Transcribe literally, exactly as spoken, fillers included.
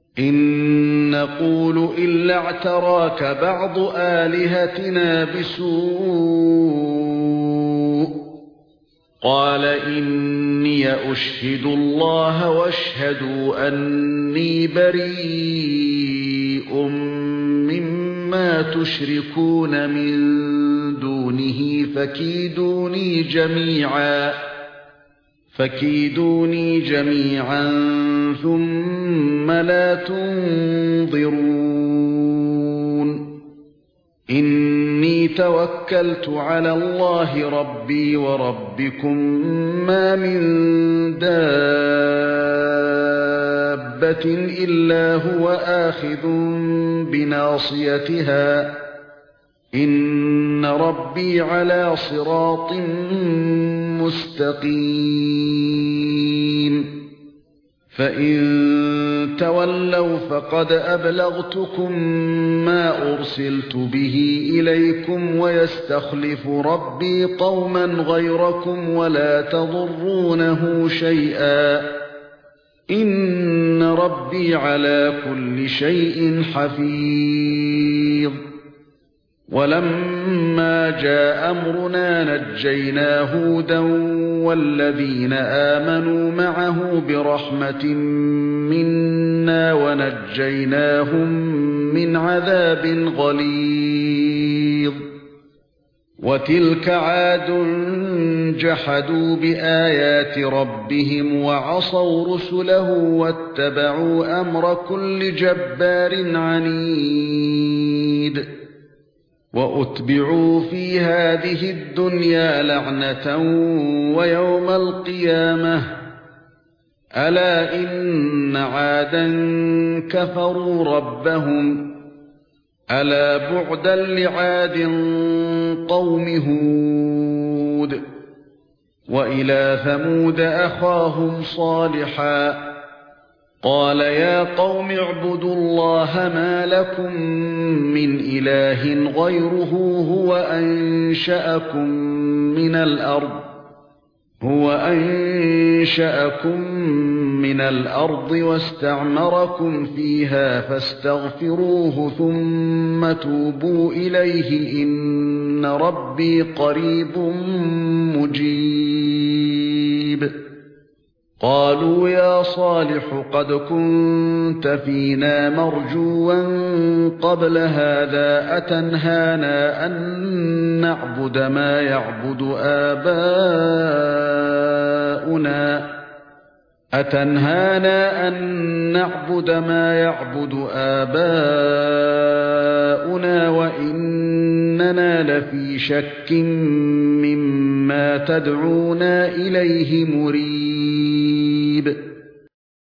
إِن نَّقُولُ إِلَّا اعْتَرَاكَ بَعْضُ آلِهَتِنَا بِسُوءٍ قَالَ إِنِّي أُشْهِدُ اللَّهَ وَاشْهَدُوا أَنِّي بَرِيءٌ مِّمَّا تُشْرِكُونَ مِن دُونِهِ فَكِيدُونِي جَمِيعًا فَكِيدُونِي جَمِيعًا ثُمَّ لَا تُنظِرُونِ إِنِّي تَوَكَّلْتُ عَلَى اللَّهِ رَبِّي وَرَبِّكُم مَّا مِن دَابَّةٍ إِلَّا هُوَ آخِذٌ بِنَاصِيَتِهَا إِنَّ رَبِّي عَلَى صِرَاطٍ مُسْتَقِيمٍ فَإِن تَوَلَّوْا فَقَدْ أَبْلَغْتُكُم مَّا أُرْسِلْتُ بِهِ إِلَيْكُمْ وَيَسْتَخْلِفُ رَبِّي قَوْمًا غَيْرَكُمْ وَلَا تَضُرُّونَهُ شَيْئًا إِنَّ رَبِّي عَلَى كُلِّ شَيْءٍ حَفِيظٌ وَلَمَّا جَاءَ أَمْرُنَا نَجَّيْنَا هُودًا وَالَّذِينَ آمَنُوا مَعَهُ بِرَحْمَةٍ مِنَّا وَنَجَّيْنَاهُم مِّنْ عَذَابٍ غَلِيظٍ وَتِلْكَ عَادٌ جَحَدُوا بِآيَاتِ رَبِّهِمْ وَعَصَوْا رُسُلَهُ وَاتَّبَعُوا أَمْرَ كُلِّ جَبَّارٍ عَنِيدٍ وَأُتْبِعُوا فِي هَذِهِ الدُّنْيَا لَعْنَةً وَيَوْمَ الْقِيَامَةِ أَلَا إِنَّ عَادًا كَفَرُوا رَبَّهُمْ أَلَا بُعْدًا لِعَادٍ قَوْمِ هُودٍ وَإِلَى ثَمُودَ أَخَاهُمْ صَالِحًا قَالَ يَا قَوْمِ اعْبُدُوا اللَّهَ مَا لَكُمْ مِنْ إِلَٰهٍ غَيْرُهُ هُوَ أَنشَأَكُم مِّنَ الْأَرْضِ هُوَ أَنشَأَكُم مِّنَ الْأَرْضِ وَاسْتَعْمَرَكُمْ فِيهَا فَاسْتَغْفِرُوهُ ثُمَّ تُوبُوا إِلَيْهِ إِنَّ رَبِّي قَرِيبٌ مُّجِيبٌ قَالُوا يَا صَالِحُ قَدْ كُنتَ فِينَا مَرْجُوًّا قَبْلَ هَذَا أَتَنْهَانَا أَن نَّعْبُدَ مَا يَعْبُدُ آبَاؤُنَا أَتَنْهَانَا أَن نَّعْبُدَ مَا يَعْبُدُ آبَاؤُنَا وَإِنَّنَا لَفِي شَكٍّ مِّمَّا تَدْعُونَا إِلَيْهِ مُرِيبٍ